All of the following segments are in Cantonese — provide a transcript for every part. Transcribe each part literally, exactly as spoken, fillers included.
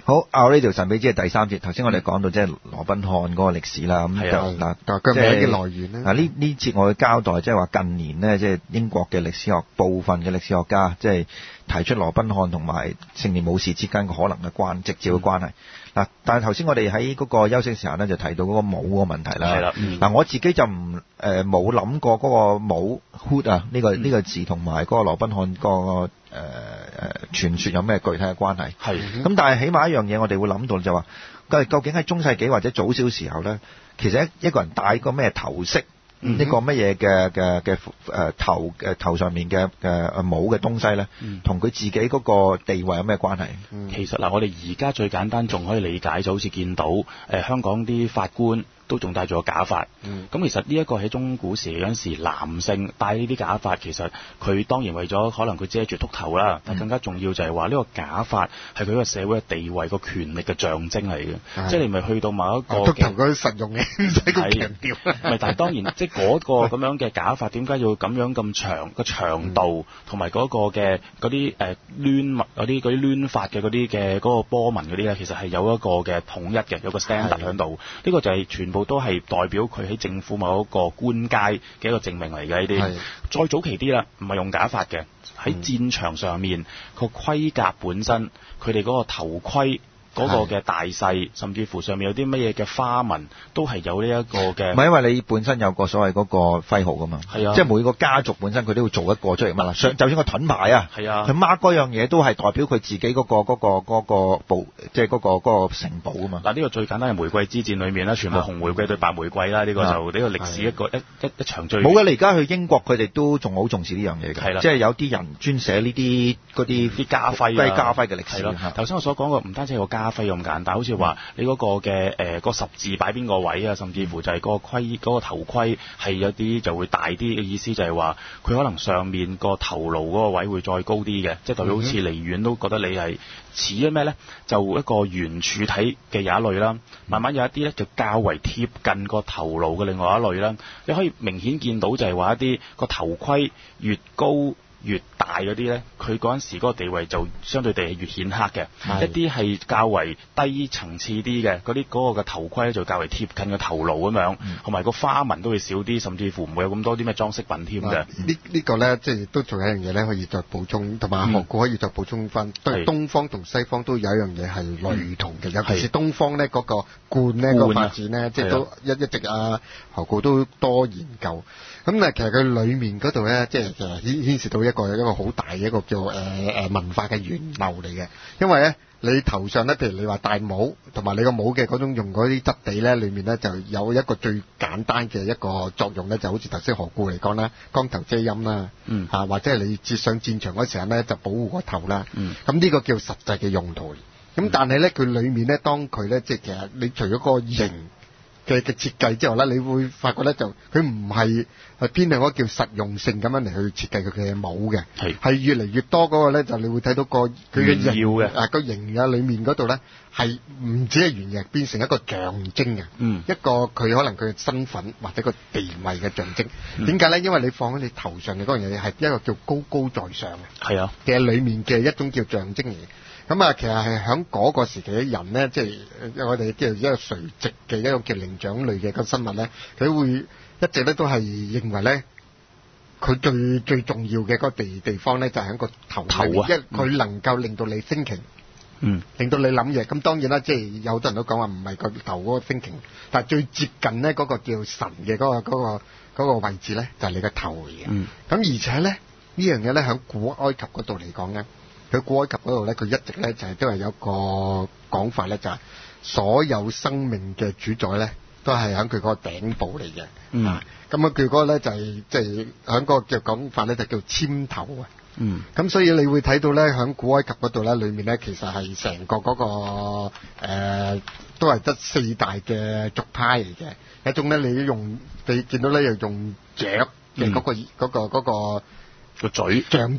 好，Our Radio神秘之夜第三節，頭先我哋講到即係羅賓漢嗰個歷史啦，咁就嗱， 個名嘅來源咧。 嗱呢呢節我會交代，即係話近年呢，即係英國嘅歷史學部分嘅歷史學家，即係提出羅賓漢同埋聖年武士之間嘅可能嘅關直接嘅關係。嗱、嗯，但係頭先我哋喺嗰個休息時間咧，就提到嗰個帽個問題啦。係啦，嗱、嗯、我自己就唔誒冇諗過嗰個帽 hood 啊呢、這個呢、嗯這個字同埋嗰個羅賓漢個誒誒傳說有咩具體嘅關係？係咁、嗯，但係起碼一樣嘢我哋會諗到就話，究竟喺中世紀或者早少時候咧，其實一一個人戴個咩頭飾？呢、嗯這個乜嘢嘅嘅嘅誒頭嘅頭上面嘅嘅帽嘅東西咧，同、嗯、佢自己嗰個地位有咩關係？ 嗯、其實嗱，我哋而家最簡單仲可以理解就好似見到誒、呃、香港啲法官都仲戴住個假髮。咁、嗯、其實呢一個喺中古時嗰陣時，男性戴呢啲假髮，其實佢當然為咗可能佢遮住禿頭啦，但更加重要就係話呢個假髮係佢個社會嘅地位、個權力嘅象徵嚟嘅。即係你咪去到某一個禿頭嗰啲實用嘅，唔使咁強調。 唔係，但係當然即係嗰個咁樣嘅假髮，點解要咁樣咁長個長度，同埋嗰個嘅嗰啲誒攣紋嗰啲嗰啲攣髮嘅嗰啲嘅嗰個波紋嗰啲咧，其實係有一個嘅統一嘅，有個 standard 喺度。呢個就係全部都係代表佢喺政府某一個官階嘅一個證明嚟嘅。呢啲再早期啲啦，唔係用假髮嘅，喺戰場上面個盔甲本身，佢哋嗰個頭盔。嗰、那個嘅大細，甚至乎上面有啲乜嘢嘅花紋，都係有呢一個嘅。唔係因為你本身有個所謂嗰個徽號噶嘛，係啊，即係每個家族本身佢都要做一個出嚟嘛啦。上就算個盾牌啊，係啊，佢 mark 嗰樣嘢都係代表佢自己嗰、那個嗰、那個嗰、那個部，即係嗰個嗰、那個城堡啊嘛。 嗱，呢個最簡單嘅玫瑰之戰裏面啦，全部紅玫瑰對白玫瑰啦，呢、這個就呢、這個歷史一個一一一場最。 冇嘅，你而家去英國佢哋都仲好重視呢樣嘢嘅，係啦，即係有啲人專寫呢啲嗰啲啲家徽啊， 家徽嘅歷史。 頭先我所講嘅唔單止係個家徽咁簡單。好似話你嗰個嘅誒、呃那個十字擺邊個位啊，甚至乎就係個盔嗰、那個頭盔係有啲就會大啲嘅意思，就係話佢可能上面個頭顱嗰個位會再高啲嘅，即係代表好似離遠都覺得你係似咗咩咧？就一個圓柱體嘅有一類啦，慢慢有一啲咧就較為貼近個頭顱嘅另外一類啦。你可以明顯見到就係話一啲個頭盔越高越大嗰啲咧，佢嗰陣時嗰個地位就相對地係越顯赫嘅。一啲係較為低層次啲嘅，嗰啲嗰個嘅頭盔咧就較為貼近個頭顱咁樣，同埋個花紋都會少啲，甚至乎唔會有咁多啲咩裝飾品添嘅。 呢呢個咧，即係都仲有一樣嘢咧，可以再補充，同埋學古可以再補充翻。對東方同西方都有一樣嘢係類同嘅，尤其是東方咧嗰個冠咧個發展咧，即係都一一直啊學古都多研究。咁啊，其實佢裡面嗰度咧，即係其實牽牽涉到一個一個好大嘅一個叫誒誒、呃、文化嘅源流嚟嘅。因為咧，你頭上咧，譬如你話戴帽，同埋你個帽嘅嗰種用嗰啲質地咧，裡面咧就有一個最簡單嘅一個作用咧，就好似頭先何故嚟講啦，光頭遮陰啦，嗯嚇、啊，或者係你接上戰場嗰時候咧，就保護個頭啦。嗯，咁呢個叫實際嘅用途。咁、嗯、但係咧，佢裡面咧，當佢咧，即係其實你除咗個形嘅嘅設計之後咧，你會發覺咧就佢唔係係偏向嗰個叫實用性咁樣嚟去設計佢嘅帽嘅，係係越嚟越多嗰個咧就你會睇到個佢嘅形嘅啊個形啊裡面嗰度咧係唔止係圓形，變成一個象徵嘅，嗯，一個佢可能佢嘅身份或者個地位嘅象徵。點解咧？因為你放喺你頭上嘅嗰樣嘢係一個叫高高在上嘅，係啊嘅裡面嘅一種叫象徵嚟嘅。咁啊，其實係喺嗰個時期嘅人咧，即係我哋叫一個垂直嘅一個叫靈長類嘅個生物咧，佢會一直咧都係認為咧，佢最最重要嘅嗰個地地方咧就係喺個頭頭啊，因為佢能夠令到你 thinking，嗯，令到你諗嘢。咁當然啦，即係有好多人都講話唔係個頭嗰個 thinking，但係最接近咧嗰個叫神嘅嗰個嗰個嗰個位置咧，就係你個頭嚟嘅。嗯，咁而且咧呢樣嘢咧喺古埃及嗰度嚟講咧。佢古埃及嗰度咧，佢一直咧就係都係有個講法咧，就係所有生命嘅主宰咧，都係喺佢嗰個頂部嚟嘅。嗯，咁啊，佢嗰個咧就係即係喺嗰個叫講法咧，就叫籤頭啊。嗯，咁所以你會睇到咧，喺古埃及嗰度咧，裏面咧其實係成個嗰個誒都係得四大嘅族派嚟嘅。一種咧，你用你見到咧，又用雀嘅嗰個嗰個嗰個個嘴象徵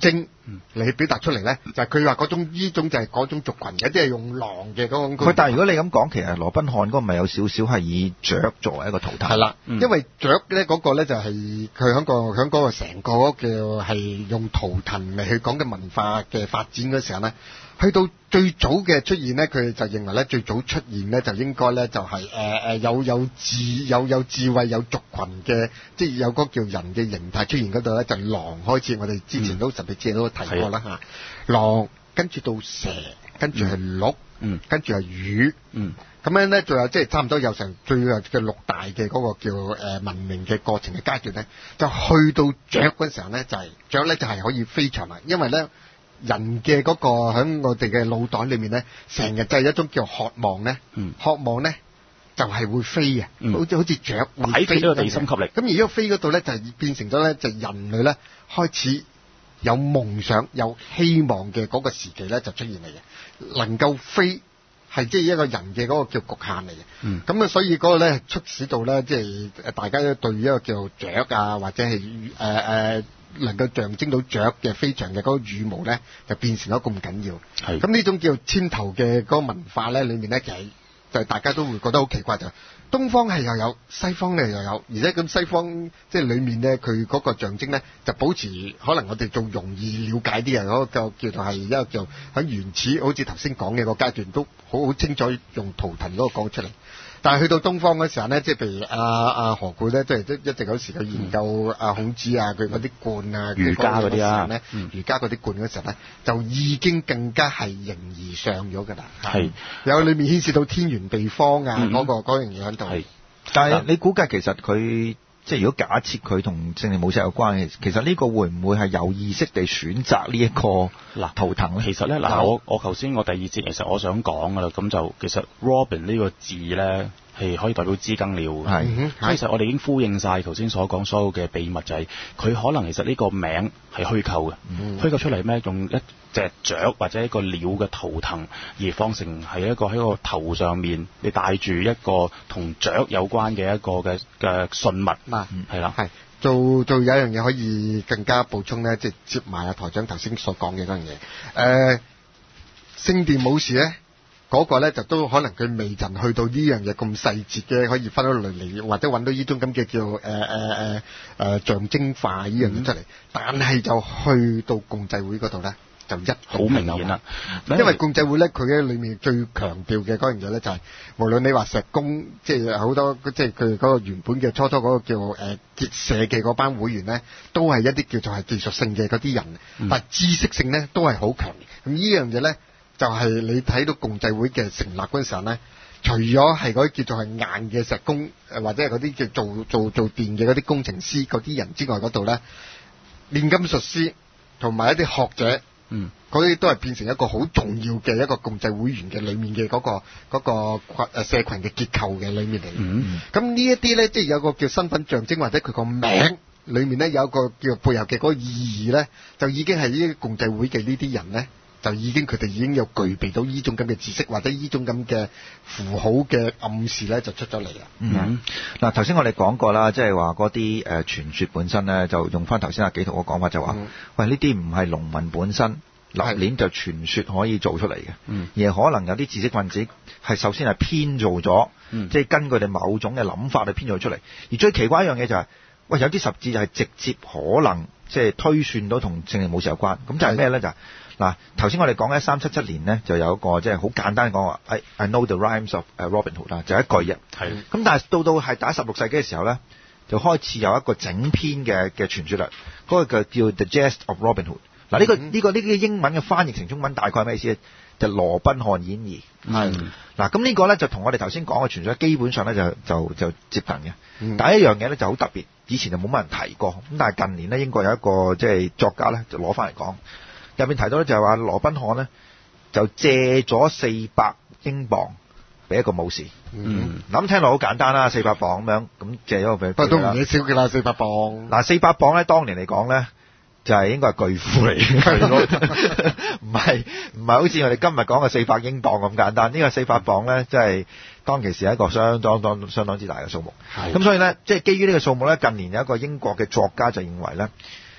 嚟去表達出嚟咧，就係佢話嗰種呢種就係嗰種族群嘅，即係用狼嘅嗰種。 佢但係如果你咁講，其實羅賓漢嗰個咪有少少係以雀作為一個圖騰。 係啦， 嗯、 因為雀咧嗰個咧就係佢喺個喺嗰個成個叫係用圖騰嚟去講嘅文化嘅發展嗰時候咧，去到最早嘅出現咧，佢就認為咧最早出現咧就應該咧就係誒誒有有智有有智慧有族群嘅，即係有嗰個叫人嘅形態出現嗰度咧，就狼開始。我哋之前都特別之前都提過啦嚇，狼跟住到蛇，跟住係鹿， 嗯， 跟住係魚， 嗯， 咁樣咧，仲有即係差唔多有成最嘅六大嘅嗰個叫誒、呃、文明嘅過程嘅階段咧，就去到雀嗰陣時候咧，就係、是、雀咧就係、是、可以飛翔啦，因為咧。人嘅嗰個喺我哋嘅腦袋裏面咧，成日就係一種叫渴望咧， 嗯、渴望咧就係、是、會飛嘅， 嗯、 好似好似雀擺飛呢個地心吸力。咁而家飛嗰度咧就係變成咗咧，就人類咧開始有夢想、有希望嘅嗰個時期咧就出現嚟嘅，能夠飛係即係一個人嘅嗰個叫局限嚟嘅。咁啊、嗯，所以嗰個咧促使到咧，即係大家都對一個叫雀啊，或者係誒誒。呃呃能夠象徵到雀嘅飛翔嘅嗰個羽毛咧，就變成咗咁緊要。係咁呢種叫牽頭嘅嗰個文化咧，裏面咧其實就係大家都會覺得好奇怪，就東方係又有，西方咧又有，而且咁西方即係裏面咧，佢嗰個象徵咧就保持可能我哋仲容易了解啲啊，嗰個叫做係一個叫喺原始，好似頭先講嘅個階段都好好清楚用圖騰嗰個講出嚟。但係去到東方嗰時候咧，即係譬如阿阿何故咧，即係一一直有時去研究阿孔子啊，佢嗰啲罐啊， 儒家嗰啲啊， 咧，儒家嗰啲罐嗰時候咧，就已經更加係形而上咗㗎啦。係有裏面牽涉到天圓地方啊，嗰個嗰樣嘢喺度。係， 但係你估計其實佢即係如果假設佢同聖地母石有關嘅，其實呢個會唔會係有意識地選擇呢一個嗱圖騰咧？ 其實咧嗱，我我頭先我第二節其實我想講㗎啦，咁就其實 Robin 呢個字咧係可以代表知更了嘅。係，其實我哋已經呼應晒頭先所講所有嘅秘密，就係佢可能其實呢個名係虛構嘅，嗯、虛構出嚟咩？用一隻雀或者一個鳥嘅圖騰而放成係一個喺個頭上面，你帶住一個同雀有關嘅一個嘅嘅信物，係啦，係做做有一樣嘢可以更加補充咧，即係接埋阿台長頭先所講嘅嗰樣嘢。誒、呃，聖殿武士咧嗰、那個咧就都可能佢未曾去到呢樣嘢咁細節嘅，可以分到類嚟，或者揾到呢種咁嘅叫誒誒誒誒象徵化呢樣嘢出嚟，嗯、但係就去到共濟會嗰度咧。就一好明顯啦， 因為共濟會咧，佢喺裏面最強調嘅嗰樣嘢咧，就係無論你話石工，即係好多，即係佢嗰個原本嘅初初嗰個叫誒結社嘅嗰班會員咧，都係一啲叫做係技術性嘅嗰啲人，嗯、但係知識性咧都係好強。咁呢樣嘢咧，就係、是、你睇到共濟會嘅成立嗰陣時候咧，除咗係嗰啲叫做係硬嘅石工，誒或者係嗰啲叫做做做電嘅嗰啲工程師嗰啲人之外，嗰度咧煉金術師同埋一啲學者。嗯，嗰啲都係變成一個好重要嘅一個共濟會員嘅裏面嘅嗰、嗰個嗰、嗰個誒社群嘅結構嘅裏面嚟。嗯，咁呢一啲咧，即係有個叫身份象徵或者佢個名裏面咧有一個叫背後嘅嗰個意義咧，就已經係呢啲共濟會嘅呢啲人咧，就已經佢哋已經有具備到呢種咁嘅知識或者呢種咁嘅符號嘅暗示咧，就出咗嚟啦。 嗯，嗱頭先我哋講過啦，即係話嗰啲誒傳說本身咧，就用翻頭先阿紀陶嘅講法就話，嗯、喂呢啲唔係農民本身立鏈就傳說可以做出嚟嘅，嗯、而可能有啲知識分子係首先係編造咗，嗯、即係根據佢哋某種嘅諗法去編造出嚟。而最奇怪一樣嘢就係、是，喂有啲十字就係直接可能即係推算到同聖地母石有關，咁就係咩咧？就係、是。嗱，頭先我哋講一三七七年呢，就有一個即係好簡單講話，I I know the rhymes of Robin Hood 啦，就一句啫。係。咁但係到到係打十六世紀嘅時候咧，就開始有一個整篇嘅嘅傳說啦。嗰、那個叫 The Jest of Robin Hood。嗱、這個，呢、嗯、個呢個呢個英文嘅翻譯成中文大概係咩意思咧？就羅賓漢演義。係。嗱，咁呢個咧就同我哋頭先講嘅傳說基本上咧就就就接近嘅。嗯、但係一樣嘢咧就好特別，以前就冇乜人提過。咁但係近年咧，英國有一個即係作家咧就攞翻嚟講。入面提到咧就係話羅賓漢咧就借咗四百英鎊俾一個武士，嗯，咁聽落好簡單啦，四百鎊咁樣，咁借咗個俾，不過都唔嘢少嘅啦，四百鎊。 嗱，四百鎊咧當年嚟講咧就係、是、應該係巨富嚟嘅，唔係唔係好似我哋今日講嘅四百英鎊咁簡單。呢、這個四百鎊咧即係當其時係一個相當當相當之大嘅數目。咁所以咧即係基於呢個數目咧，近年有一個英國嘅作家就認為咧。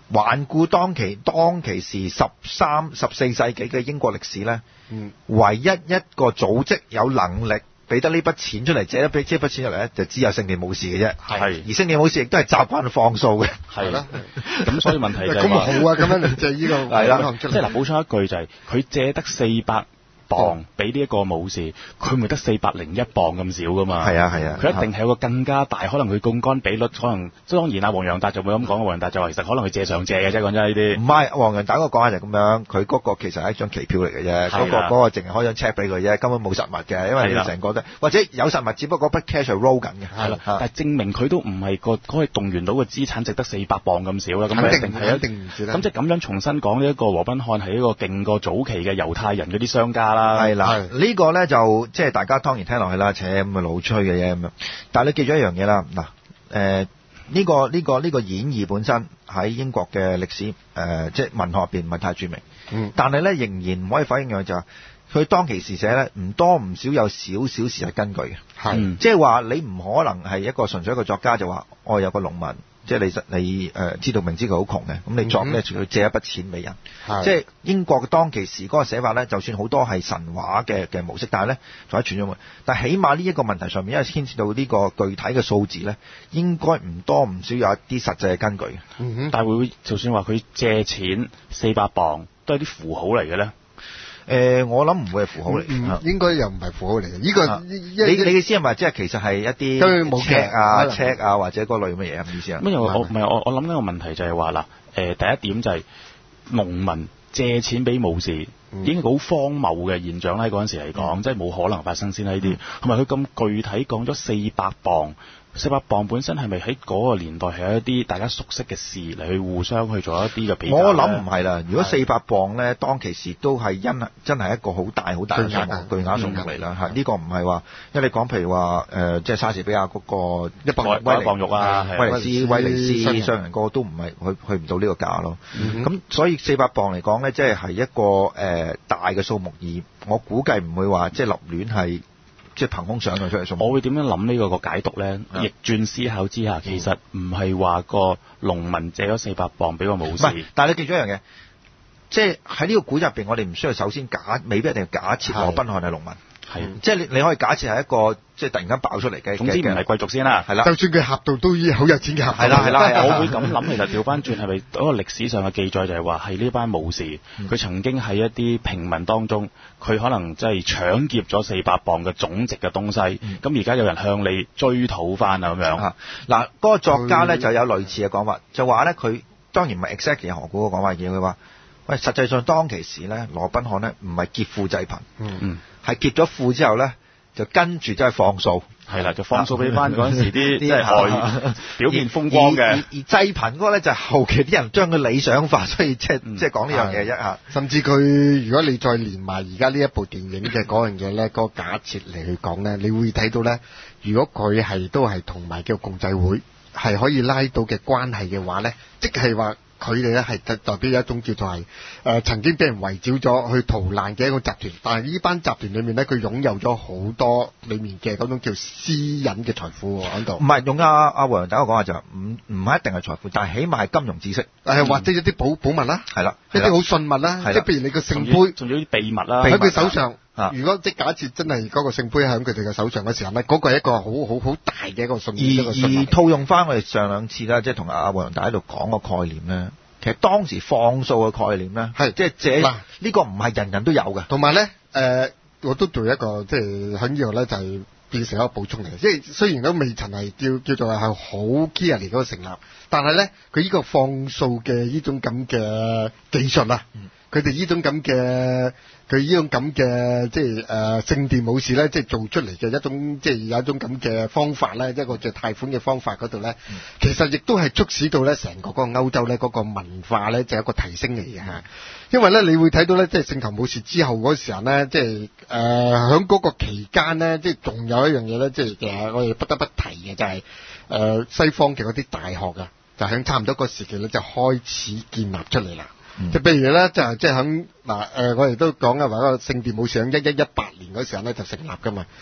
環顧當其當其時十三、十四世紀嘅英國歷史咧， 嗯， 唯一一個組織有能力俾得呢筆錢出嚟，借一筆借一筆錢出嚟咧，就只有聖殿武士嘅啫。 係， 而聖殿武士亦都係習慣放數嘅。 係啦。咁所以問題就係咁好啊，咁樣嚟借呢個係啦出嚟。 即係嗱，補充一句就係、是、佢借得四百磅俾呢一個武士，佢咪得四百零一磅咁少噶嘛？ 係啊係啊， 佢一定係有個更加大，可能佢槓桿比率可能，當然啊，黃洋達就冇咁講，黃洋達就話其實可能佢借上借嘅啫，講真呢啲。 唔係，黃洋達嗰個講法就係咁樣，佢嗰個其實係一張期票嚟嘅啫，嗰、那個嗰、那個淨係開張 check 俾佢啫，根本冇實物嘅，因為你成個都或者有實物，只不過嗰筆 cash 係 roll 緊嘅。 係啦，但係證明佢都唔係個可以動員到嘅資產值得四百磅咁少啦，咁肯定一定係一定唔止啦。 咁即係咁樣重新講呢一個羅賓漢係一個勁過早期嘅猶太人嗰啲商家啦。 係啦。呢個呢就即係大家當然聽落去啦，且咁啊老吹嘅嘢咁樣。但係你記住一樣嘢啦，嗱，誒呢個呢個呢個演義本身喺英國嘅歷史誒即係文學入邊唔係太著名， 嗯， 但係呢仍然唔可以否認嘅就係佢當其時寫呢唔多唔少有少少事實根據嘅， 係， 即係話你唔可能係一個純粹一個作家就話我有個農民。即係你實你誒、呃、知道明知佢好窮嘅，咁你作咩？佢借一筆錢俾人。即係英國當其時嗰個寫法咧，就算好多係神話嘅嘅模式，但係咧仲喺傳咗。但係起碼呢一個問題上面，因為牽涉到呢個具體嘅數字咧，應該唔多唔少有一啲實際嘅根據嘅。 嗯哼， 但係會就算話佢借錢四百磅，都係啲符號嚟嘅咧。 誒、呃，我諗唔會係符號嚟， 嗯，應該又唔係符號嚟嘅。呢、這個、啊、 你你嘅意思係咪即係其實係一啲 check 啊 check 啊或者嗰類乜嘢咁意思啊？ 乜嘢我唔係我我諗緊個問題就係話嗱，誒、呃、第一點就係農民借錢俾武士，嗯、已經好荒謬嘅現象咧。喺嗰陣時嚟講，嗯、即係冇可能發生先啦呢啲。同埋佢咁具體講咗四百磅。四百磅本身係咪喺嗰個年代係有一啲大家熟悉嘅事嚟去互相去做一啲嘅比較？ 我諗唔係啦，如果四百磅咧，當其時都係因真係一個好大好大嘅數目，巨額數目嚟啦嚇。呢、嗯、個唔係話，因為你講譬如話誒、呃，即係莎士比亞嗰個一磅威磅肉啊， 威尼斯威尼斯商人個都唔係去去唔到呢個價咯。咁、嗯、所以四百磅嚟講咧，即係係一個誒、呃、大嘅數目，而我估計唔會話即係立亂係。即係憑空想象出嚟數目。 我會點樣諗呢個個解讀咧？逆轉思考之下，其實唔係話個農民借咗四百磅俾個武士。唔係， 但係你記住一樣嘢，即係喺呢個古仔入邊，我哋唔需要首先假，未必一定要假設羅賓漢係農民。係，即係你你可以假設係一個即係突然間爆出嚟嘅。 總之唔係貴族先啦，係啦。 就算佢合到都好有錢嘅合。 係啦係啦， 我會咁諗，其實調翻轉係咪嗰個歷史上嘅記載就係話係呢班武士，佢、嗯、曾經喺一啲平民當中，佢可能即係搶劫咗四百磅嘅總值嘅東西，咁而家有人向你追討翻啊咁樣。嗱、 那、嗰個作家咧就有類似嘅講法，就話咧佢當然唔係 exactly 何故嘅講法嘅，佢話喂，實際上當其時咧，羅賓漢咧唔係劫富濟貧，嗯，係劫咗富之後咧，就跟住真係放數， 係啦，就放數俾翻嗰陣時啲即係外表面風光嘅。而而濟貧嗰個咧就係後期啲人將佢理想化，所以即係即係講呢樣嘢一下。 甚至佢如果你再連埋而家呢一部電影嘅嗰樣嘢咧，嗰、嗰個假設嚟去講咧，你會睇到咧，如果佢係都係同埋叫共濟會係可以拉到嘅關係嘅話咧，即係話。佢哋咧係代代表一種叫做係誒、呃、曾經俾人圍剿咗去逃難嘅一個集團，但係呢班集團裏面咧，佢擁有咗好多裏面嘅嗰種叫私隱嘅財富喺度。 唔係用阿阿黃洋達講話就唔唔係一定係財富，但係起碼係金融知識，誒、 嗯、或者一啲寶寶物啦，係啦，一啲好信物啦，即係譬如你個聖杯， 仲有啲秘密啦喺佢手上。啊、如果即係假設真係嗰個聖杯喺佢哋嘅手上嘅時候咧，嗰、那個係一個好好好大嘅一個信一個信物。 而套用翻我哋上兩次啦，即係同阿黃洋達喺度講個概念咧，其實當時放數嘅概念咧，係即係借嗱呢個唔係人人都有嘅。同埋咧，誒、呃、我都做一個即係喺呢度咧就係、是、變成一個補充嚟，即係雖然都未曾係叫叫做係好 clear 嚟嗰個成立，但係咧佢呢個放數嘅呢種咁嘅技術啊。嗯佢哋呢種咁嘅，佢呢種咁嘅，即係誒聖殿武士咧，即係做出嚟嘅一種，即係有一種咁嘅方法咧，一個借貸款嘅方法嗰度咧，其實亦都係促使到咧成個嗰個歐洲咧嗰個文化咧就係一個提升嚟嘅嚇。因為咧你會睇到咧，即係聖球武士之後嗰時候咧，即係誒喺嗰個期間咧，即係仲有一樣嘢咧，即係誒我哋不得不提嘅就係、是、誒、呃、西方嘅嗰啲大學啊，就喺差唔多個時期咧就開始建立出嚟啦。即係譬如咧，就係即係喺嗱誒，我哋都講嘅話，個聖殿武士喺一一一八年嗰時候咧就成立噶嘛。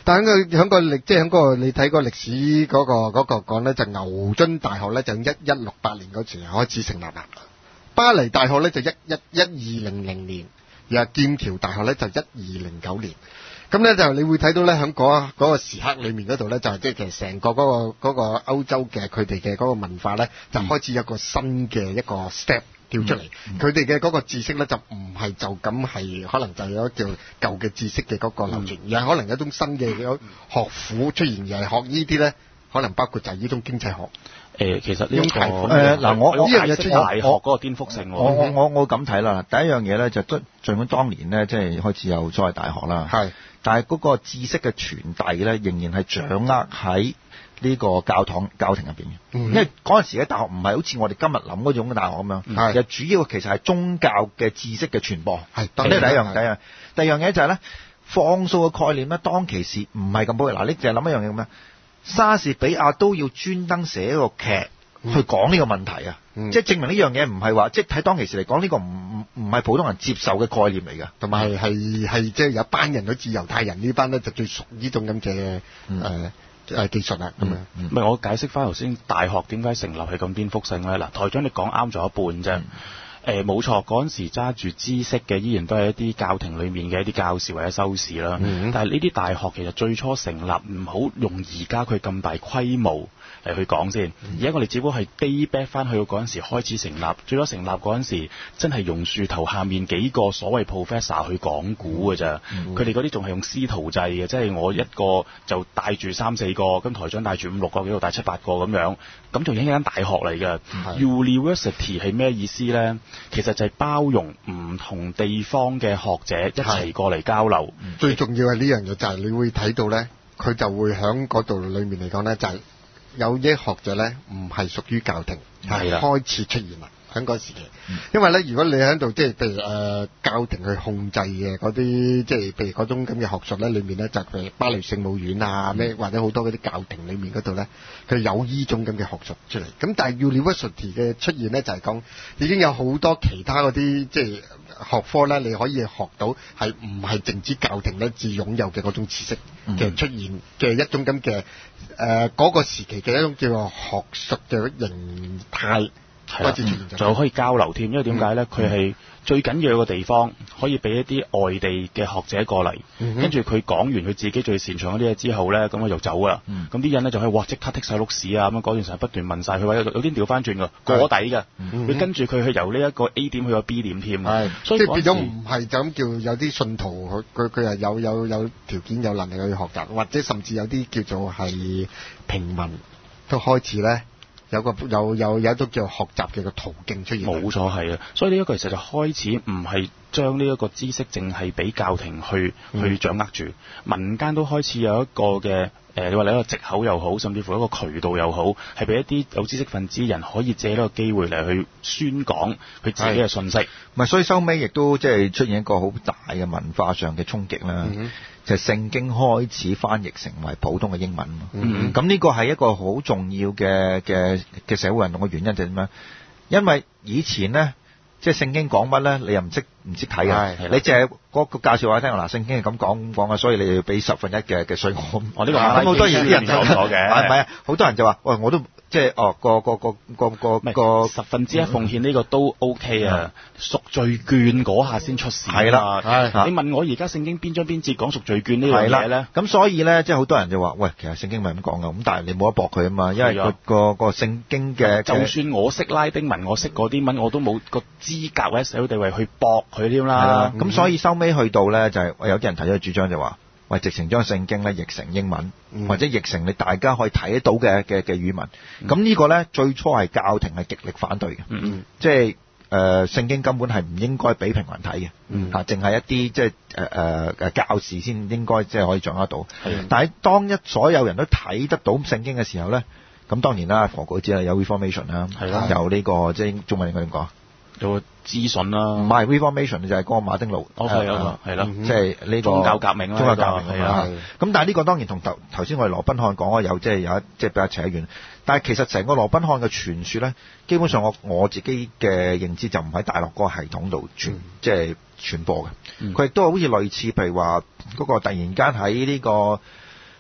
但係佢喺個歷，即係喺個你睇個歷史嗰、個嗰、個講咧，就牛津大學咧就一一六八年嗰時開始成立啦。巴黎大學咧就一一一二零零年，然後劍橋大學咧就一二零九年。咁咧就你會睇到咧喺嗰嗰個時刻裏面嗰度咧，就係即係其實成個嗰、個嗰、個歐洲嘅佢哋嘅嗰個文化咧，就開始有個新嘅一個 step 跳出嚟。佢哋嘅嗰個知識咧就唔係就咁係可能就有一叫舊嘅知識嘅嗰個流傳，而係可能有一種新嘅學府出現，而係學呢啲咧，可能包括就係呢種經濟學。 誒，其實呢、這個誒嗱，我我呢樣嘢出大學嗰個顛覆性， 我我我我咁睇啦。第一樣嘢咧就盡儘管當年咧即係開始有所謂大學啦，係，但係嗰個知識嘅傳遞咧仍然係掌握喺呢個教堂教廷入邊嘅，嗯、因為嗰陣時嘅大學唔係好似我哋今日諗嗰種嘅大學咁樣，係，其實主要其實係宗教嘅知識嘅傳播，係，呢係第一樣，第一樣，第二樣嘢就係咧放數嘅概念咧，當其時唔係咁普遍。嗱，你淨係諗一樣嘢咁樣。莎士比亞都要專登寫一個劇去講呢個問題啊，嗯、即係證明呢樣嘢唔係話，即係睇當其時嚟講呢個唔唔係普通人接受嘅概念嚟㗎，同埋係係即係有班人好似猶太人呢班咧就最熟呢種咁嘅誒誒技術啦咁樣。唔係、 嗯嗯、我解釋翻頭先大學點解成立係咁顛覆性咧？嗱，台長你講啱咗一半啫。嗯誒冇錯，嗰陣時揸住知識嘅依然都係一啲教廷裏面嘅一啲教士或者修士啦。嗯、但係呢啲大學其實最初成立唔好用而家佢咁大規模嚟去講先。而家我哋只不過係 day back 翻去到嗰陣時開始成立，最初成立嗰陣時真係榕樹頭下面幾個所謂 professor 去講古㗎咋。佢哋嗰啲仲係用師徒制嘅，即係我一個就帶住三四個，咁台長帶住五六個，幾度帶七八個咁樣，咁就已經係間大學嚟嘅。University 係咩意思呢？其實就係包容唔同地方嘅學者一齊過嚟交流。 最重要係呢樣嘢就係你會睇到咧，佢就會喺嗰度裏面嚟講咧，就係有啲學者咧唔係屬於教廷，係開始出現啦。喺嗰時期，因為咧，如果你喺度即係譬如誒、呃、教廷去控制嘅嗰啲，即係譬如嗰種咁嘅學術咧，裏面咧就譬如巴黎聖母院啊咩，嗯、或者好多嗰啲教廷裏面嗰度咧，佢有呢種咁嘅學術出嚟。咁但係 University 嘅出現咧，就係、是、講已經有好多其他嗰啲即係學科咧，你可以學到係唔係淨止教廷咧自擁有嘅嗰種知識嘅出現嘅一種咁嘅誒嗰個時期嘅一種叫做學術嘅形態。 係啦，仲有可以交流添，因為點解咧？佢係、嗯、最緊要嘅地方，可以俾一啲外地嘅學者過嚟，跟住佢講完佢自己最擅長嗰啲嘢之後咧，咁我就走啦。咁啲、嗯、人咧就可以哇即刻剔晒碌屎啊！咁樣嗰段時間不斷問晒佢，話有有啲調翻轉㗎，過底㗎。佢、嗯、跟住佢去由呢一個 A 點去個 B 點添。係，所以即係變咗唔係就咁叫有啲信徒佢佢係有有有條件有能力去學習，或者甚至有啲叫做係平民都開始咧。有個有有有一種叫學習嘅個途徑出現， 冇錯係啊，所以呢一個其實就開始唔係將呢一個知識淨係俾教廷去、嗯、去掌握住，民間都開始有一個嘅誒、呃，你話你一個藉口又好，甚至乎一個渠道又好，係俾一啲有知識分子人可以借呢個機會嚟去宣講佢自己嘅信息。 唔係，所以收尾亦都即係出現一個好大嘅文化上嘅衝擊啦。嗯就係聖經開始翻譯成為普通嘅英文，咁呢、嗯、個係一個好重要嘅嘅嘅社會運動嘅原因就係點樣？因為以前咧，即係聖經講乜咧，你又唔識唔識睇嘅，你淨係嗰個介紹話聽嗱，聖經係咁講咁講啊，所以你要俾十分一嘅嘅稅我。我呢個咁好多嘢啲人就講咗嘅，係咪啊？好多人就話喂，我都。即係哦，個個個個個個十分之一奉獻呢個都 OK 啊，贖罪券嗰下先出事。係啦，你問我而家聖經邊章邊節講贖罪券呢樣嘢咧？ 咁所以咧，即係好多人就話：喂，其實聖經咪咁講噶，咁但係你冇得駁佢啊嘛，因為個個個聖經嘅， 就算我識拉丁文，我識嗰啲文，我都冇個資格或者社會地位去駁佢添啦。 咁所以收尾去到咧，就係有啲人提咗個主張就話。喂，直情將聖經咧譯成英文，嗯、或者譯成你大家可以睇得到嘅嘅嘅語文。咁、嗯、呢個咧最初係教廷係極力反對嘅，嗯、即係誒聖經根本係唔應該俾平民睇嘅，嗯、啊，淨係一啲即係誒誒誒教士先應該即係可以掌握到。嗯、但係當一所有人都睇得到聖經嘅時候咧，咁當然啦，何故知啦，有 Reformation 啦， 的有呢、這個即係中文應該點講？ 有資訊啦， 唔係 Reformation 就係嗰個馬丁路， 係啊，係啦， 即係呢個宗教革命啦， 宗教革命係啊。 咁但係呢個當然同頭頭先我哋羅賓漢講嘅有即係有一即係比較扯遠。但係其實成個羅賓漢嘅傳說咧，基本上我我自己嘅認知就唔喺大陸嗰個系統度傳即係傳播嘅。佢亦都好似類似譬如話嗰個突然間喺呢個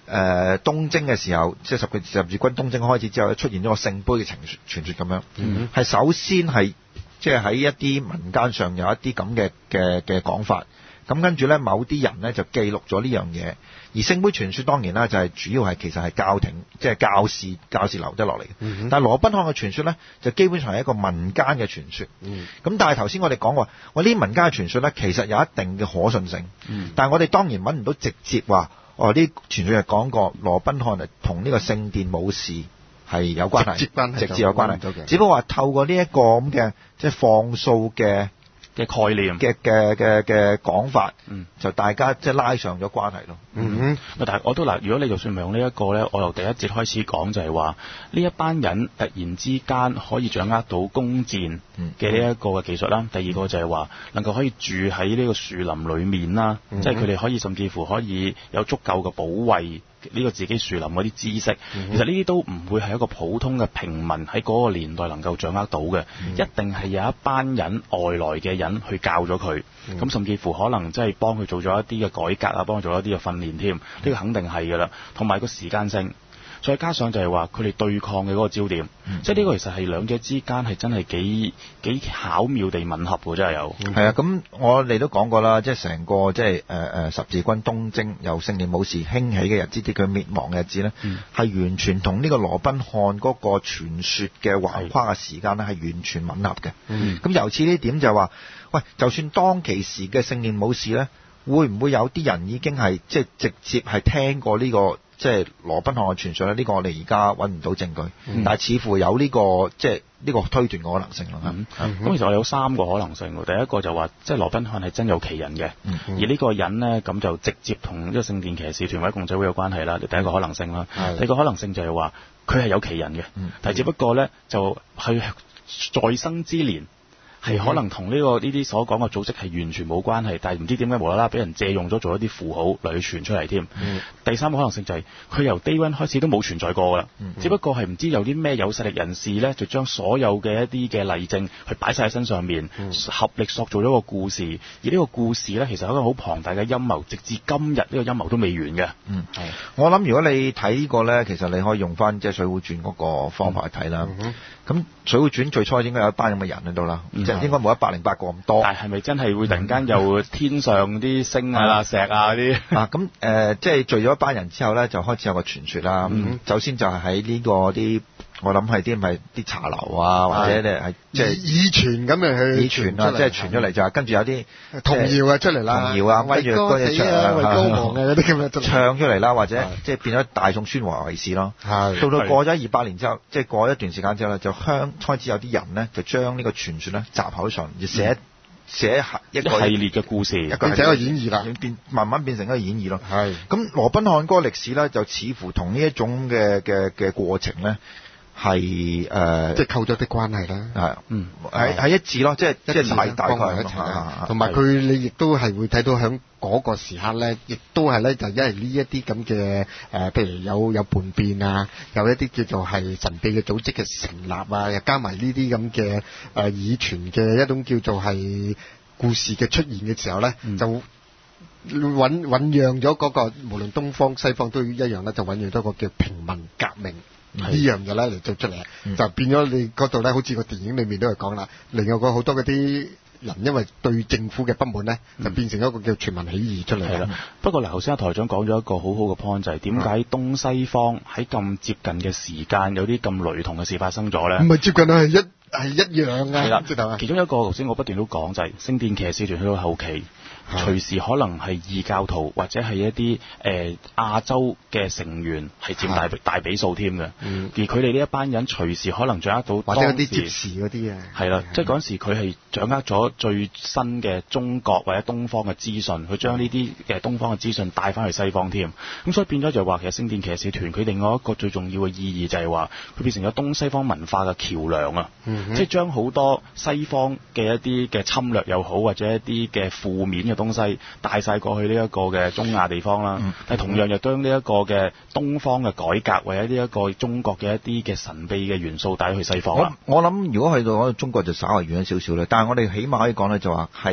誒東征嘅時候，即係十個十字軍東征開始之後，出現咗個聖杯嘅傳傳說咁樣，係、嗯、首先係即係喺一啲民間上有一啲咁嘅嘅嘅講法，咁跟住咧某啲人咧就記錄咗呢樣嘢，而聖杯傳說當然啦就係主要係其實係教廷即係教士教士留得落嚟嘅，嗯、但係羅賓漢嘅傳說咧就基本上係一個民間嘅傳說，咁、嗯、但係頭先我哋講話，我呢啲民間嘅傳說咧其實有一定嘅可信性，嗯、但係我哋當然揾唔到直接話。哦，啲傳說係講過羅賓漢係同呢個聖殿武士係有關係，直接關係，直接有關係。只不過話透過呢一個咁嘅即係放數嘅嘅概念嘅嘅嘅嘅講法，嗯，就大家即係拉上咗關係咯。嗯嗯，但係我都嗱，如果你就算唔用呢一個咧，我由第一節開始講就係話呢一班人突然之間可以掌握到弓箭嘅呢一個嘅技術啦。嗯、第二個就係話能夠可以住喺呢個樹林裡面啦，嗯、即係佢哋可以甚至乎可以有足夠嘅保衛呢個自己樹林嗰啲知識。嗯、其實呢啲都唔會係一個普通嘅平民喺嗰個年代能夠掌握到嘅，嗯、一定係有一班人外來嘅人去教咗佢，咁、嗯、甚至乎可能即係幫佢做咗一啲嘅改革啊，幫佢做一啲嘅訓練添，呢、嗯、個肯定係㗎啦。同埋個時間性，再加上就係話佢哋對抗嘅嗰個焦點，嗯、即係呢個其實係兩者之間係真係幾幾巧妙地吻合喎，真係有。 係啊、嗯，咁我哋都講過啦，即係成個即係誒誒十字軍東征由聖殿武士興起嘅日子，啲佢滅亡嘅日子咧，係、嗯、完全同呢個羅賓漢嗰個傳說嘅橫跨嘅時間咧係完全吻合嘅。咁、嗯、由此呢點就係話，喂，就算當其時嘅聖殿武士咧，會唔會有啲人已經係即係直接係聽過呢、這個即係羅賓漢嘅傳說咧？呢、這個我哋而家揾唔到證據，嗯、但係似乎有呢、這個即係呢個推斷嘅可能性咯。咁、嗯嗯嗯、其實我有三個可能性喎。第一個就話即係羅賓漢係真有其人嘅，嗯嗯、而呢個人呢，咁就直接同呢個聖殿騎士團或者共濟會有關係啦。第一個可能性啦，嗯、第二個可能性就係話佢係有其人嘅，嗯、但係只不過呢，就係在生之年。係可能同呢、這個呢啲所講嘅組織係完全冇關係，但係唔知點解無啦啦俾人借用咗做一啲符號嚟去傳出嚟添。嗯、第三個可能性就係、是、佢由 day one 開始都冇存在過㗎啦，嗯、只不過係唔知有啲咩有勢力人士呢，就將所有嘅一啲嘅例證去擺晒喺身上面，嗯、合力塑造咗個故事。而呢個故事呢，其實係一個好龐大嘅陰謀，直至今日呢個陰謀都未完嘅。嗯，係。 我諗如果你睇呢個呢，其實你可以用翻即係《水滸傳》嗰個方法去睇啦。咁、嗯《水滸傳》最初應該有一班咁嘅人喺度啦，嗯、即係應該冇一百零八個咁多。 但係係咪真係會突然間又天上啲星啊、石啊嗰啲？ 啊，咁誒、呃，即係聚咗一班人之後咧，就開始有個傳說啦。嗯、首先就係喺呢個啲，我諗係啲咪啲茶樓啊，或者咧係即係以傳咁樣去以傳啊，即係傳咗嚟就係跟住有啲童謠啊出嚟啦， 童謠啊，跟住嗰隻唱啊， 為高昂嘅嗰啲咁樣唱出嚟啦，或者即係變咗大眾宣華為士咯。係到到過咗二百年之後，即係過一段時間之後咧，就香開始有啲人咧，就將呢個傳說咧集口上，就寫寫一個系列嘅故事， 一個變成一個演義啦， 變慢慢變成一個演義咯。係咁羅賓漢嗰個歷史咧，就似乎同呢一種嘅嘅嘅過程咧。係誒，呃、 即係扣咗啲關係啦。 係，嗯，係係一致咯，即係即係大大概一齊啦。 同埋佢你亦都係會睇到喺嗰個時刻咧，亦都係咧就因為呢一啲咁嘅誒，譬如有有叛變啊，有一啲叫做係神秘嘅組織嘅成立啊，又加埋呢啲咁嘅誒以傳嘅一種叫做係故事嘅出現嘅時候咧，嗯、就醖醖釀咗嗰個無論東方西方都一樣咧，就醖釀咗個叫平民革命。呢樣嘢咧嚟做出嚟，嗯、就變咗你嗰度咧，好似個電影裏面都係講啦。另外個好多嗰啲人，因為對政府嘅不滿咧，嗯、就變成一個叫全民起義出嚟。係啦。不過嗱，頭先阿台長講咗一個好好嘅 point，就係點解東西方喺咁接近嘅時間有啲咁雷同嘅事發生咗咧？唔係接近啊，係一係一樣嘅。係啦，知道嘛？其中一個頭先我不斷都講就係、是、聖殿騎士團去到後期。隨時可能係異教徒或者係一啲誒、呃、亞洲嘅成員係佔大的大比數添嘅，嗯、而佢哋呢一班人隨時可能掌握到或者啲接時嗰啲啊， 係啦，即係嗰陣時佢係掌握咗最新嘅中國或者東方嘅資訊，佢將呢啲嘅東方嘅資訊帶翻去西方添，咁所以變咗就話其實聖殿騎士團佢另外一個最重要嘅意義就係話佢變成咗東西方文化嘅橋樑啊，嗯、哼即係將好多西方嘅一啲嘅侵略又好或者一啲嘅負面嘅東西帶晒過去呢一個嘅中亞地方啦，嗯、但係同樣又將呢一個嘅東方嘅改革或者呢一個中國嘅一啲嘅神秘嘅元素帶去西方啦。 我我諗如果去到中國就稍為遠少少咧，但係我哋起碼可以講咧就話係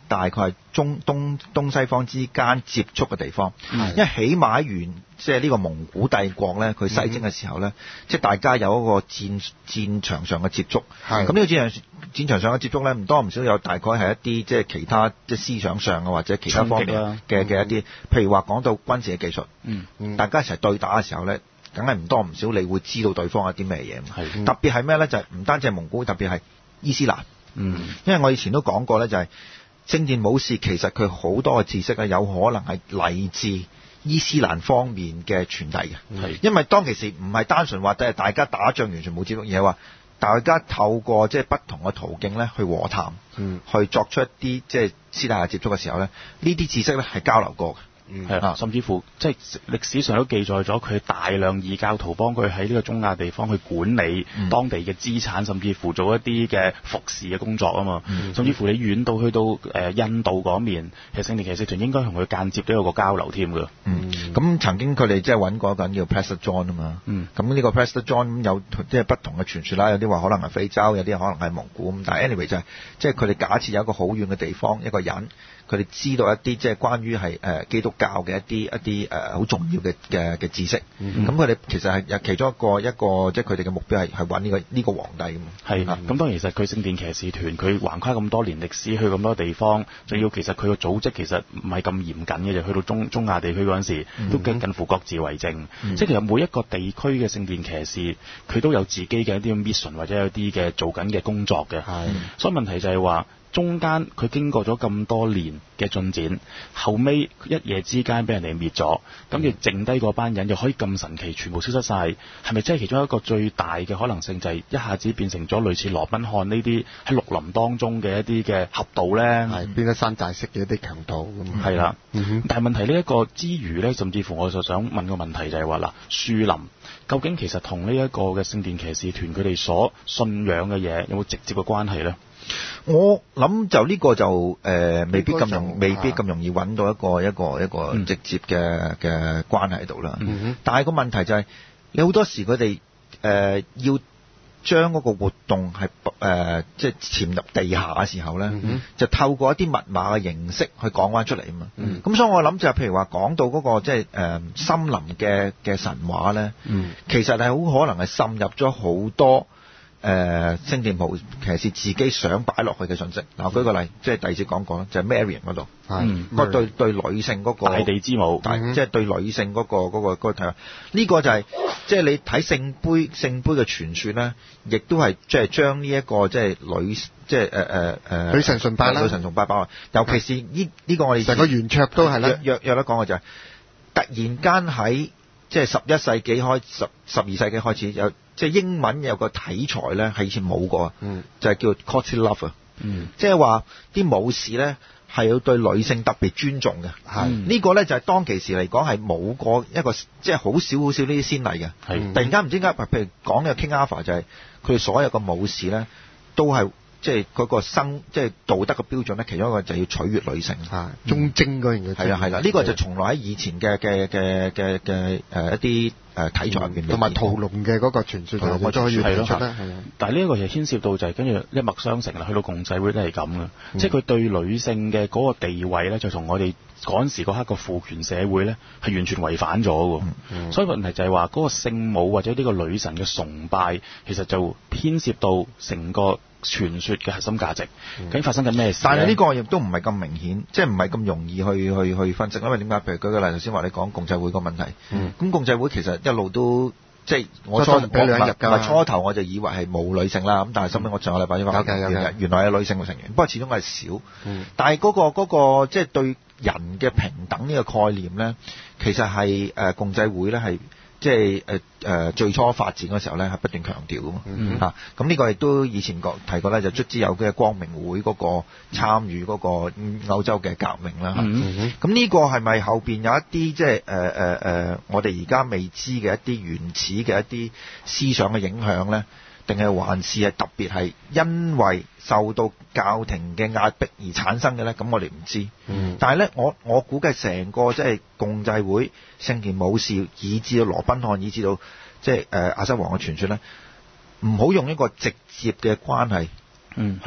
大概係中東東西方之間接觸嘅地方，因為起碼喺原即係呢個蒙古帝國咧，佢西征嘅時候咧，即係大家有一個戰戰場上嘅接觸。咁呢個戰場戰場上嘅接觸咧，唔多唔少有大概係一啲即係其他即係思想上嘅或者其他方面嘅嘅一啲，譬如話講到軍事嘅技術， 嗯嗯、 大家一齊對打嘅時候咧，梗係唔多唔少你會知道對方有啲咩嘢。 嗯、 特別係咩咧？就係、是、唔單止係蒙古，特別係伊斯蘭。 嗯， 因為我以前都講過咧，就係、是、聖殿武士其實佢好多嘅知識咧，有可能係嚟自伊斯蘭方面嘅傳遞嘅。 係， 因為當其時唔係單純話即係大家打仗完全冇接觸，而係話大家透過即係不同嘅途徑咧去和談， 嗯， 去作出一啲即係私底下接觸嘅時候咧，呢啲知識咧係交流過嘅。 嗯，係啊，甚至乎即係歷史上都記載咗佢大量異教徒幫佢喺呢個中亞地方去管理當地嘅資產，嗯、甚至乎做一啲嘅服侍嘅工作啊嘛。嗯、甚至乎你遠到去到誒、呃、印度嗰面，其實聖殿騎士團應該同佢間接都有個交流添㗎。 嗯，咁、嗯、曾經佢哋即係揾過一個人叫 Prester John 啊嘛。嗯，咁呢個 Prester John 有即係不同嘅傳說啦，有啲話可能係非洲，有啲可能係蒙古咁。但係 anyway 就係即係佢哋假設有一個好遠嘅地方，一個人。佢哋知道一啲即係關於係誒基督教嘅一啲一啲誒好重要嘅嘅嘅知識，咁佢哋其實係有其中一個一個即係佢哋嘅目標係係揾呢個呢、呢個皇帝咁。係，咁、 嗯、當然其實佢聖殿騎士團佢橫跨咁多年歷史，去咁多地方，仲要其實佢個組織其實唔係咁嚴謹嘅，就去到中中亞地區嗰陣時，都近近乎各自為政。嗯、即係其實每一個地區嘅聖殿騎士，佢都有自己嘅一啲 mission 或者有啲嘅做緊嘅工作嘅。係，所以問題就係話。中間佢經過咗咁多年嘅進展，後尾一夜之間俾人哋滅咗，咁佢剩低嗰班人又可以咁神奇全部消失晒，係咪真係其中一個最大嘅可能性就係一下子變成咗類似羅賓漢呢啲喺綠林當中嘅一啲嘅俠盜呢？ 係變咗山寨式嘅一啲強盜咁。 係啦，但係問題呢一個之餘呢，甚至乎我就想問個問題就係話嗱，樹林究竟其實同呢一個嘅聖殿騎士團佢哋所信仰嘅嘢有冇直接嘅關係呢？ 我諗就呢個就誒、呃、未必咁容未必咁容易揾到一個一個一個直接嘅嘅關係喺度啦。嗯、但係個問題就係、是、你好多時佢哋誒要將嗰個活動係誒即係潛入地下嘅時候咧，嗯、就透過一啲密碼嘅形式去講翻出嚟啊嘛。咁、嗯、所以我諗就係譬如話講到嗰、那個即係誒森林嘅嘅神話咧，嗯、其實係好可能係滲入咗好多。誒聖殿騎士自己想擺落去嘅信息，嗱，我舉個例，即係第二節講過啦，就係 Marian 嗰度，係個對對女性嗰個大地之母， 即係對女性嗰個嗰個嗰個睇法，呢個就係即係你睇聖杯聖杯嘅傳說咧，亦都係即係將呢一個即係女即係誒誒誒女神崇拜啦， 女神崇拜包，尤其是呢呢個我哋成個圓桌都係啦， 約約得講嘅就係突然間喺即係十一世紀開十十二世紀開始有。即係英文有個題材咧，係以前冇過，嗯、就係叫 courtly love 啊，即係話啲武士咧係要對女性特別尊重嘅。係、嗯、呢個咧就係當其時嚟講係冇過一個即係好少好少呢啲先例嘅。係、嗯、突然間唔知點解，譬如講呢個 King Arthur 就係佢哋所有嘅武士咧都係。即係嗰個生，即係道德嘅標準咧，其中一個就要取悅女性， 係忠貞嗰樣嘢。 係啦係啦，呢個就從來喺以前嘅嘅嘅嘅嘅誒一啲誒題材入邊， 同埋屠龍嘅嗰個傳説，我再要提出啦。 但係呢一個嘢牽涉到就係跟住一脈相承啦，去到共濟會都係咁嘅，即係佢對女性嘅嗰個地位咧，就同我哋嗰陣時嗰刻個父權社會咧係完全違反咗嘅。嗯、所以問題就係話嗰個聖母或者呢個女神嘅崇拜，其實就牽涉到成個傳說嘅核心價值，究竟發生緊咩事？ 但係呢個亦都唔係咁明顯，即係唔係咁容易去去去分析。因為點解？譬如舉個例，頭先話你講共濟會個問題，咁、嗯、共濟會其實一路都即係我初我唔係初頭我就以為係冇女性啦，咁但係收尾我上個禮拜先發現，原來有女性嘅成員，不過始終係少。嗯、但係嗰、嗰個嗰、嗰個即係對人嘅平等呢個概念咧，其實係誒、呃、共濟會咧係。即係誒誒最初發展嘅時候咧，係不斷強調㗎嘛嚇。咁呢、mm hmm. 啊這個亦都以前講提過咧，就卒之有嘅光明會嗰個參與嗰個歐洲嘅革命啦嚇。咁呢、mm hmm. 個係咪後邊有一啲即係誒誒誒我哋而家未知嘅一啲原始嘅一啲思想嘅影響咧？定係還是係特別係因為受到教廷嘅壓迫而產生嘅咧？咁我哋唔知。嗯、但係咧，我我估計成個即係共濟會、聖殿武士，以至到羅賓漢，以至到即係誒亞瑟王嘅傳說咧，唔好用一個直接嘅關係去睇。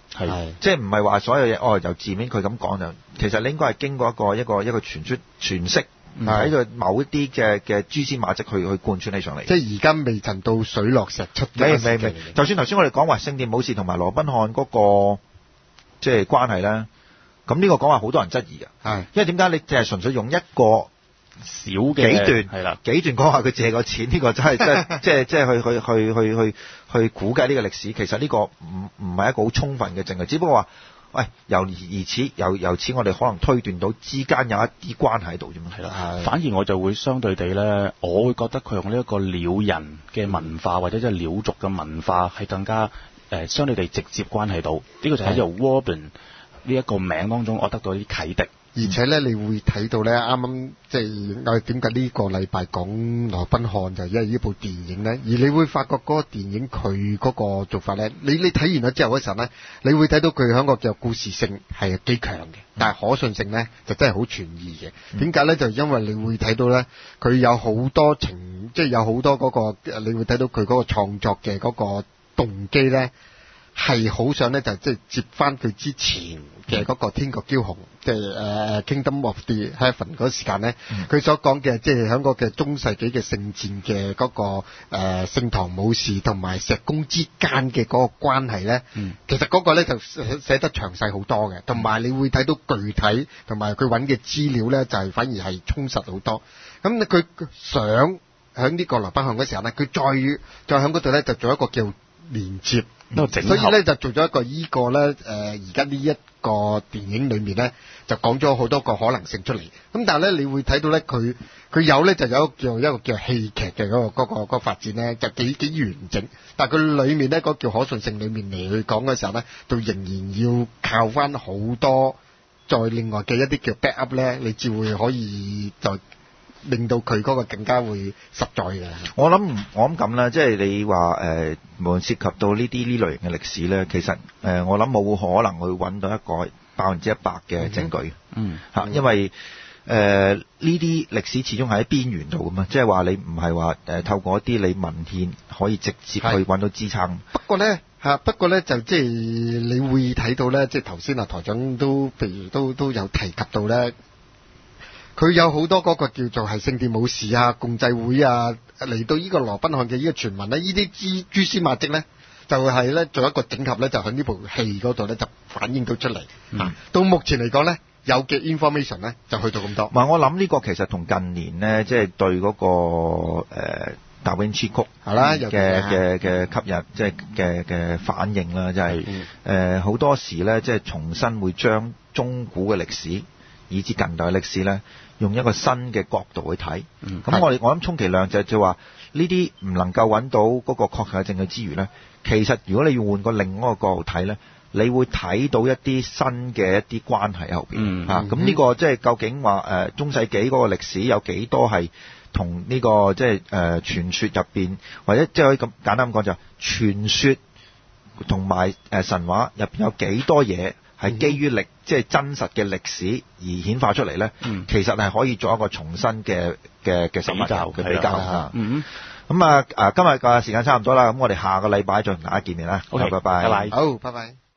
係即係唔係話所有嘢哦由字面佢咁講就，其實你應該係經過一個一個一個傳出傳釋。喺度某一啲嘅嘅蛛絲馬跡去去貫穿起上嚟， 即係而家未曾到水落石出嘅。 未未未，就算頭先我哋講話聖殿武士同埋羅賓漢嗰個即係關係咧，咁呢個講話好多人質疑嘅， 係因為點解你淨係純粹用一個少嘅幾段係啦， 幾段講話佢借個錢，呢個真係真係即係即係去去去去去去估計呢個歷史，其實呢個唔唔係一個好充分嘅證據，只不過話。喂，由而此由由此，我哋可能推斷到之間有一啲關係喺度啫嘛。係啦，反而我就會相對地咧，我會覺得佢用呢一個鳥人嘅文化或者即係鳥族嘅文化係更加誒、呃、相對地直接關係到。呢、這個就係由 Warben 呢一個名當中，我得到啲啟迪。 而且咧，你會睇到咧，啱啱即係我哋點解呢個禮拜講羅賓漢就係因為呢部電影咧，而你會發覺嗰個電影佢嗰個做法咧，你你睇完咗之後嗰時候咧，你會睇到佢喺個嘅故事性係幾強嘅，但係可信性咧就真係好存疑嘅。點解咧？就因為你會睇到咧，佢有好多情，即係有好多嗰個，你會睇到佢嗰個創作嘅嗰個動機咧。係好想咧，就即係接翻佢之前嘅嗰個天國驕雄，即係誒 Kingdom of the Heaven 嗰時間咧，佢、嗯、所講嘅即係喺個嘅中世紀嘅聖戰嘅嗰、嗰個誒、呃、聖堂武士同埋石工之間嘅嗰個關係咧、嗯，其實嗰個咧就寫得詳細好多嘅，同埋你會睇到具體同埋佢揾嘅資料咧，就係反而係充實好多。咁佢想喺呢個羅賓漢嗰時候咧，佢再再喺嗰度咧就做一個叫連接。所以咧就做咗一個依個咧誒而家呢一個電影裏面咧就講咗好多個可能性出嚟。咁但係咧你會睇到咧佢佢有咧就有一個叫一個叫戲劇嘅嗰、嗰個嗰、嗰個嗰個發展咧就幾幾完整。但係佢裏面咧嗰個叫可信性裏面嚟去講嘅時候咧，就仍然要靠翻好多再另外嘅一啲叫 back up 咧，你至會可以再令到佢嗰個更加會實在嘅。 我諗我諗咁啦，即係你話誒、呃，無論涉及到呢啲呢類型嘅歷史咧，其實誒、呃，我諗冇可能去揾到一個百分之一百嘅證據。嗯，嚇、嗯，因為誒呢啲歷史始終係喺邊緣度㗎嘛，即係話你唔係話誒透過一啲你文獻可以直接去揾到支撐。 不過咧嚇，不過咧就即係你會睇到咧，即係頭先啊台長都譬如都都有提及到咧。佢有好多嗰個叫做係聖殿武士啊、共濟會啊，嚟到呢個羅賓漢嘅呢個傳聞咧，呢啲蛛蛛絲馬跡咧，就係咧做一個整合咧，就喺呢部戲嗰度咧就反映到出嚟。嗯，到目前嚟講咧，有嘅 information 咧就去到咁多。 唔係，我諗呢個其實同近年咧，即係對嗰個誒達芬奇曲係啦嘅嘅嘅吸引，即係嘅嘅反應啦，即係誒好多時咧，即係重新會將中古嘅歷史以至近代歷史咧，用一個新嘅角度去睇。咁、嗯、我哋我諗充其量就就話呢啲唔能夠揾到嗰個確實嘅證據之餘咧，其實如果你要換個另一個角度睇咧，你會睇到一啲新嘅一啲關係喺後邊。嗯，嚇咁呢個即係究竟話誒、呃、中世紀嗰個歷史有幾多係同呢個即係誒傳說入邊，或者即係可以咁簡單咁講就傳說同埋誒神話入邊有幾多嘢係基於歷即係真實嘅歷史而顯化出嚟咧、嗯，其實係可以做一個重新嘅嘅嘅比較嘅比較嚇。嗯，咁啊啊今日嘅時間差唔多啦，咁我哋下個禮拜再同大家見面啦。好，拜拜。 拜拜。好，拜拜。